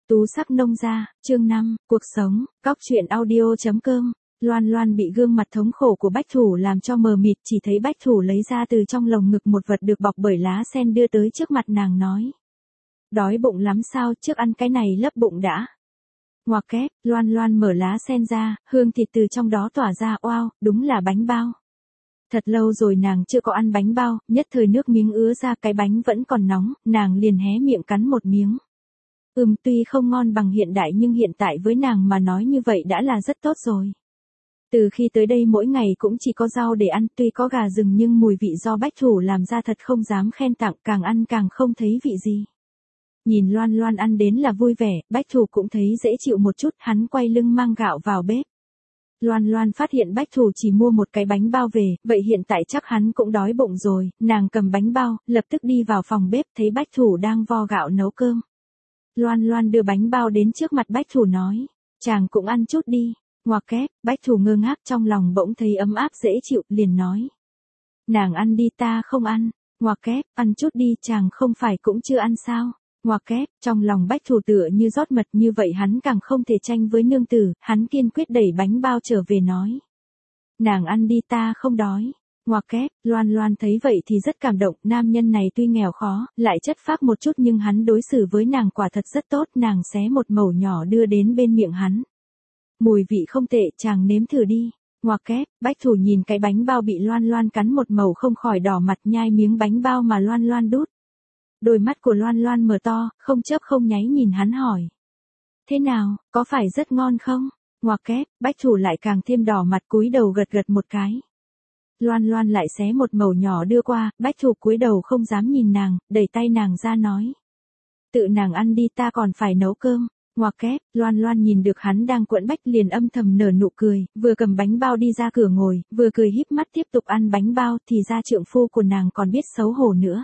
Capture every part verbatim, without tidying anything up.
Tú sắc nông gia, chương năm, cuộc sống, cóc truyện audio.com. Loan Loan bị gương mặt thống khổ của Bách Thủ làm cho mờ mịt, chỉ thấy Bách Thủ lấy ra từ trong lồng ngực một vật được bọc bởi lá sen đưa tới trước mặt nàng nói. Đói bụng lắm sao, trước ăn cái này lấp bụng đã. Ngoặc kép, Loan Loan mở lá sen ra, hương thịt từ trong đó tỏa ra, oao, đúng là bánh bao. Thật lâu rồi nàng chưa có ăn bánh bao, nhất thời nước miếng ứa ra, cái bánh vẫn còn nóng, nàng liền hé miệng cắn một miếng. Ừm, tuy không ngon bằng hiện đại nhưng hiện tại với nàng mà nói như vậy đã là rất tốt rồi. Từ khi tới đây mỗi ngày cũng chỉ có rau để ăn, tuy có gà rừng nhưng mùi vị do Bách Thủ làm ra thật không dám khen tặng, càng ăn càng không thấy vị gì. Nhìn Loan Loan ăn đến là vui vẻ, Bách Thủ cũng thấy dễ chịu một chút, hắn quay lưng mang gạo vào bếp. Loan Loan phát hiện Bách Thủ chỉ mua một cái bánh bao về, vậy hiện tại chắc hắn cũng đói bụng rồi, nàng cầm bánh bao, lập tức đi vào phòng bếp, thấy Bách Thủ đang vo gạo nấu cơm. Loan Loan đưa bánh bao đến trước mặt Bách Thủ nói, chàng cũng ăn chút đi. Ngoặc kép, Bách Thủ ngơ ngác trong lòng bỗng thấy ấm áp dễ chịu, liền nói. Nàng ăn đi, ta không ăn. Ngoặc kép, ăn chút đi, chàng không phải cũng chưa ăn sao. Ngoặc kép, trong lòng Bách Thủ tựa như rót mật, như vậy hắn càng không thể tranh với nương tử, hắn kiên quyết đẩy bánh bao trở về nói. Nàng ăn đi, ta không đói. Ngoặc kép, Loan Loan thấy vậy thì rất cảm động, nam nhân này tuy nghèo khó, lại chất phác một chút nhưng hắn đối xử với nàng quả thật rất tốt, nàng xé một mẩu nhỏ đưa đến bên miệng hắn. Mùi vị không tệ, chàng nếm thử đi. Ngoặc kép, Bách Thủ nhìn cái bánh bao bị Loan Loan cắn một mẩu không khỏi đỏ mặt, nhai miếng bánh bao mà Loan Loan đút. Đôi mắt của Loan Loan mở to, không chớp không nháy nhìn hắn hỏi. Thế nào, có phải rất ngon không? Ngoặc kép, Bách Thủ lại càng thêm đỏ mặt, cúi đầu gật gật một cái. Loan Loan lại xé một mẩu nhỏ đưa qua, Bách Thủ cúi đầu không dám nhìn nàng, đẩy tay nàng ra nói. Tự nàng ăn đi, ta còn phải nấu cơm. Ngoặc kép, Loan Loan nhìn được hắn đang cuộn bách liền âm thầm nở nụ cười, vừa cầm bánh bao đi ra cửa ngồi, vừa cười híp mắt tiếp tục ăn bánh bao, thì ra trượng phu của nàng còn biết xấu hổ nữa.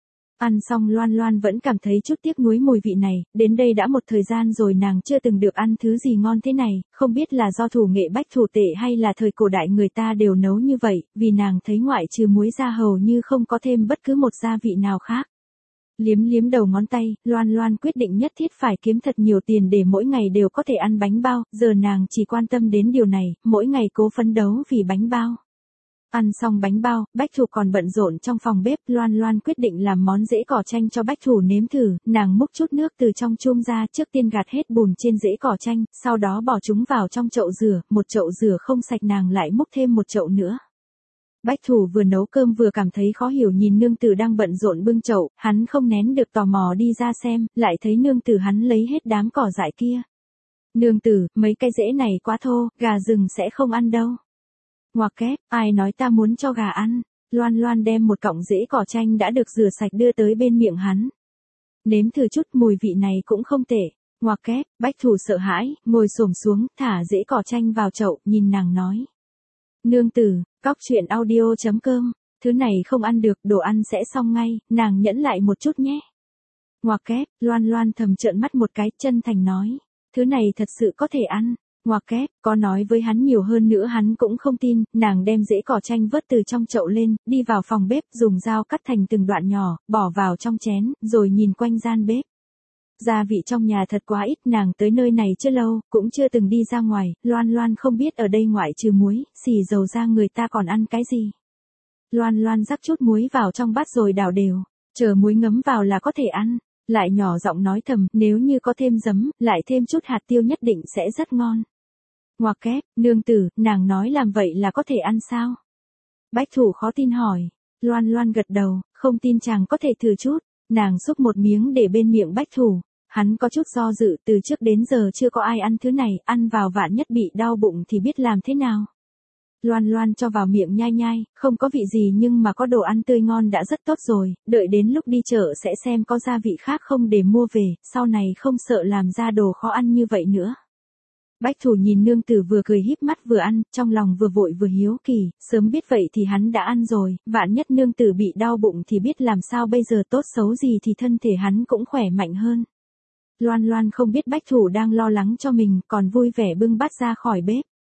Ăn xong Loan Loan vẫn cảm thấy chút tiếc nuối mùi vị này, đến đây đã một thời gian rồi nàng chưa từng được ăn thứ gì ngon thế này, không biết là do thủ nghệ Bách Thủ tệ hay là thời cổ đại người ta đều nấu như vậy, vì nàng thấy ngoại trừ muối ra hầu như không có thêm bất cứ một gia vị nào khác. Liếm liếm đầu ngón tay, Loan Loan quyết định nhất thiết phải kiếm thật nhiều tiền để mỗi ngày đều có thể ăn bánh bao, giờ nàng chỉ quan tâm đến điều này, mỗi ngày cố phấn đấu vì bánh bao. Ăn xong bánh bao, Bách Thủ còn bận rộn trong phòng bếp, Loan Loan quyết định làm món rễ cỏ chanh cho Bách Thủ nếm thử, nàng múc chút nước từ trong chum ra, trước tiên gạt hết bùn trên rễ cỏ chanh, sau đó bỏ chúng vào trong chậu rửa, một chậu rửa không sạch nàng lại múc thêm một chậu nữa. Bách Thủ vừa nấu cơm vừa cảm thấy khó hiểu nhìn nương tử đang bận rộn bưng chậu, hắn không nén được tò mò đi ra xem, lại thấy nương tử hắn lấy hết đám cỏ dại kia. Nương tử, mấy cái rễ này quá thô, gà rừng sẽ không ăn đâu. Ngoặc kép, ai nói ta muốn cho gà ăn. Loan Loan đem một cọng rễ cỏ chanh đã được rửa sạch đưa tới bên miệng hắn. Nếm thử chút, mùi vị này cũng không tệ. Ngoặc kép, Bách Thủ sợ hãi, ngồi xổm xuống, thả rễ cỏ chanh vào chậu, nhìn nàng nói. Nương tử, cóc truyện audio.com, thứ này không ăn được, đồ ăn sẽ xong ngay, nàng nhẫn lại một chút nhé. Ngoặc kép, Loan Loan thầm trợn mắt một cái, chân thành nói. Thứ này thật sự có thể ăn. Ngoặc kép, có nói với hắn nhiều hơn nữa hắn cũng không tin, nàng đem rễ cỏ chanh vớt từ trong chậu lên, đi vào phòng bếp, dùng dao cắt thành từng đoạn nhỏ, bỏ vào trong chén, rồi nhìn quanh gian bếp. Gia vị trong nhà thật quá ít, nàng tới nơi này chưa lâu, cũng chưa từng đi ra ngoài, Loan Loan không biết ở đây ngoại trừ muối, xì dầu ra người ta còn ăn cái gì. Loan Loan rắc chút muối vào trong bát rồi đảo đều, chờ muối ngấm vào là có thể ăn. Lại nhỏ giọng nói thầm, nếu như có thêm giấm, lại thêm chút hạt tiêu nhất định sẽ rất ngon. Ngoặc kép, nương tử, nàng nói làm vậy là có thể ăn sao? Bách Thủ khó tin hỏi. Loan Loan gật đầu, không tin chàng có thể thử chút. Nàng xúc một miếng để bên miệng Bách Thủ. Hắn có chút do dự, từ trước đến giờ chưa có ai ăn thứ này, ăn vào vạn nhất bị đau bụng thì biết làm thế nào. Loan Loan cho vào miệng nhai nhai, không có vị gì nhưng mà có đồ ăn tươi ngon đã rất tốt rồi, đợi đến lúc đi chợ sẽ xem có gia vị khác không để mua về, sau này không sợ làm ra đồ khó ăn như vậy nữa. Bách Thủ nhìn nương tử vừa cười híp mắt vừa ăn, trong lòng vừa vội vừa hiếu kỳ, sớm biết vậy thì hắn đã ăn rồi, vạn nhất nương tử bị đau bụng thì biết làm sao bây giờ, tốt xấu gì thì thân thể hắn cũng khỏe mạnh hơn. Loan Loan không biết Bách Thủ đang lo lắng cho mình, còn vui vẻ bưng bát ra khỏi bếp.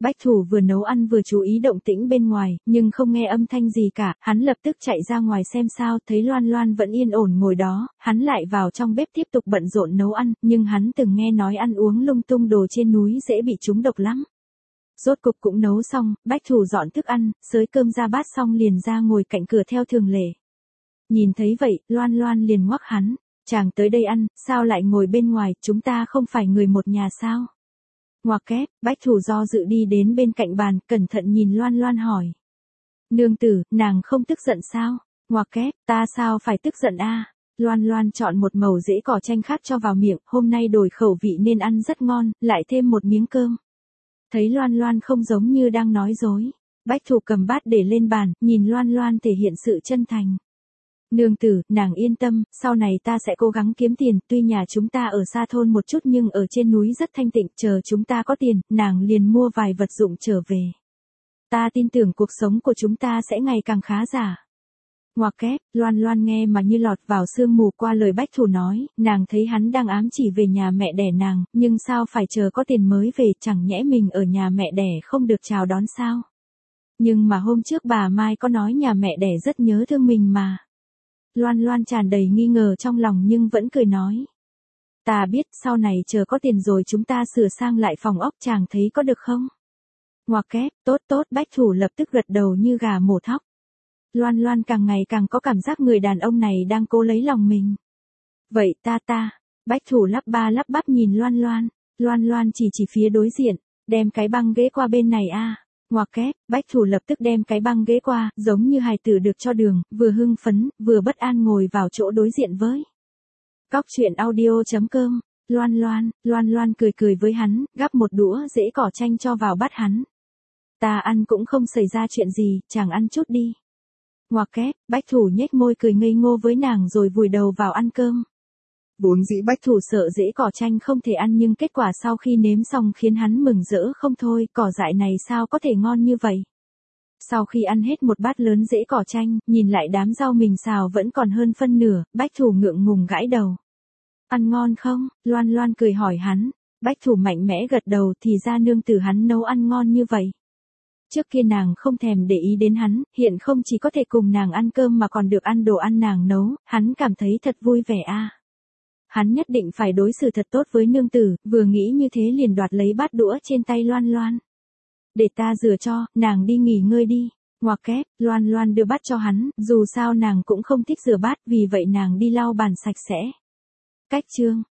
Bách Thủ vừa nấu ăn vừa chú ý động tĩnh bên ngoài, nhưng không nghe âm thanh gì cả, hắn lập tức chạy ra ngoài xem sao, thấy Loan Loan vẫn yên ổn ngồi đó, hắn lại vào trong bếp tiếp tục bận rộn nấu ăn, nhưng hắn từng nghe nói ăn uống lung tung đồ trên núi dễ bị trúng độc lắm. Rốt cục cũng nấu xong, Bách Thủ dọn thức ăn, xới cơm ra bát xong liền ra ngồi cạnh cửa theo thường lệ. Nhìn thấy vậy, Loan Loan liền ngoắc hắn, chàng tới đây ăn, sao lại ngồi bên ngoài, chúng ta không phải người một nhà sao? Ngoặc kép, Bách Thủ do dự đi đến bên cạnh bàn, cẩn thận nhìn Loan Loan hỏi. Nương tử, nàng không tức giận sao? Ngoặc kép, ta sao phải tức giận a? Loan Loan chọn một mẩu rễ cỏ chanh khác cho vào miệng, hôm nay đổi khẩu vị nên ăn rất ngon, lại thêm một miếng cơm. Thấy Loan Loan không giống như đang nói dối. Bách Thủ cầm bát để lên bàn, nhìn Loan Loan thể hiện sự chân thành. Nương tử, nàng yên tâm, sau này ta sẽ cố gắng kiếm tiền, tuy nhà chúng ta ở xa thôn một chút nhưng ở trên núi rất thanh tịnh, chờ chúng ta có tiền, nàng liền mua vài vật dụng trở về. Ta tin tưởng cuộc sống của chúng ta sẽ ngày càng khá giả. Ngoặc kép, Loan Loan nghe mà như lọt vào sương mù qua lời Bách Thủ nói, nàng thấy hắn đang ám chỉ về nhà mẹ đẻ nàng, nhưng sao phải chờ có tiền mới về, chẳng nhẽ mình ở nhà mẹ đẻ không được chào đón sao? Nhưng mà hôm trước bà Mai có nói nhà mẹ đẻ rất nhớ thương mình mà. Loan Loan tràn đầy nghi ngờ trong lòng nhưng vẫn cười nói. Ta biết, sau này chờ có tiền rồi chúng ta sửa sang lại phòng ốc, chàng thấy có được không? Ngoặc kép, tốt tốt, Bách Thủ lập tức gật đầu như gà mổ thóc. Loan Loan càng ngày càng có cảm giác người đàn ông này đang cố lấy lòng mình. Vậy ta ta, Bách Thủ lắp ba lắp bắp nhìn Loan Loan, Loan Loan chỉ chỉ phía đối diện, đem cái băng ghế qua bên này a. Ngoặc kép, Bách Thủ lập tức đem cái băng ghế qua, giống như hài tử được cho đường, vừa hưng phấn, vừa bất an ngồi vào chỗ đối diện với. Cóc truyện audio chấm com, Loan Loan, Loan Loan cười cười với hắn, gắp một đũa rễ cỏ chanh cho vào bát hắn. Ta ăn cũng không xảy ra chuyện gì, chàng ăn chút đi. Ngoặc kép, Bách Thủ nhếch môi cười ngây ngô với nàng rồi vùi đầu vào ăn cơm. Vốn dĩ Bách Thủ sợ rễ cỏ chanh không thể ăn nhưng kết quả sau khi nếm xong khiến hắn mừng rỡ không thôi, cỏ dại này sao có thể ngon như vậy. Sau khi ăn hết một bát lớn rễ cỏ chanh, nhìn lại đám rau mình xào vẫn còn hơn phân nửa, Bách Thủ ngượng ngùng gãi đầu. Ăn ngon không? Loan Loan cười hỏi hắn. Bách Thủ mạnh mẽ gật đầu, thì ra nương tử hắn nấu ăn ngon như vậy. Trước kia nàng không thèm để ý đến hắn, hiện không chỉ có thể cùng nàng ăn cơm mà còn được ăn đồ ăn nàng nấu, hắn cảm thấy thật vui vẻ a. Hắn nhất định phải đối xử thật tốt với nương tử, vừa nghĩ như thế liền đoạt lấy bát đũa trên tay Loan Loan. Để ta rửa cho, nàng đi nghỉ ngơi đi. Ngoặc kép, Loan Loan đưa bát cho hắn, dù sao nàng cũng không thích rửa bát, vì vậy nàng đi lau bàn sạch sẽ. Cách chương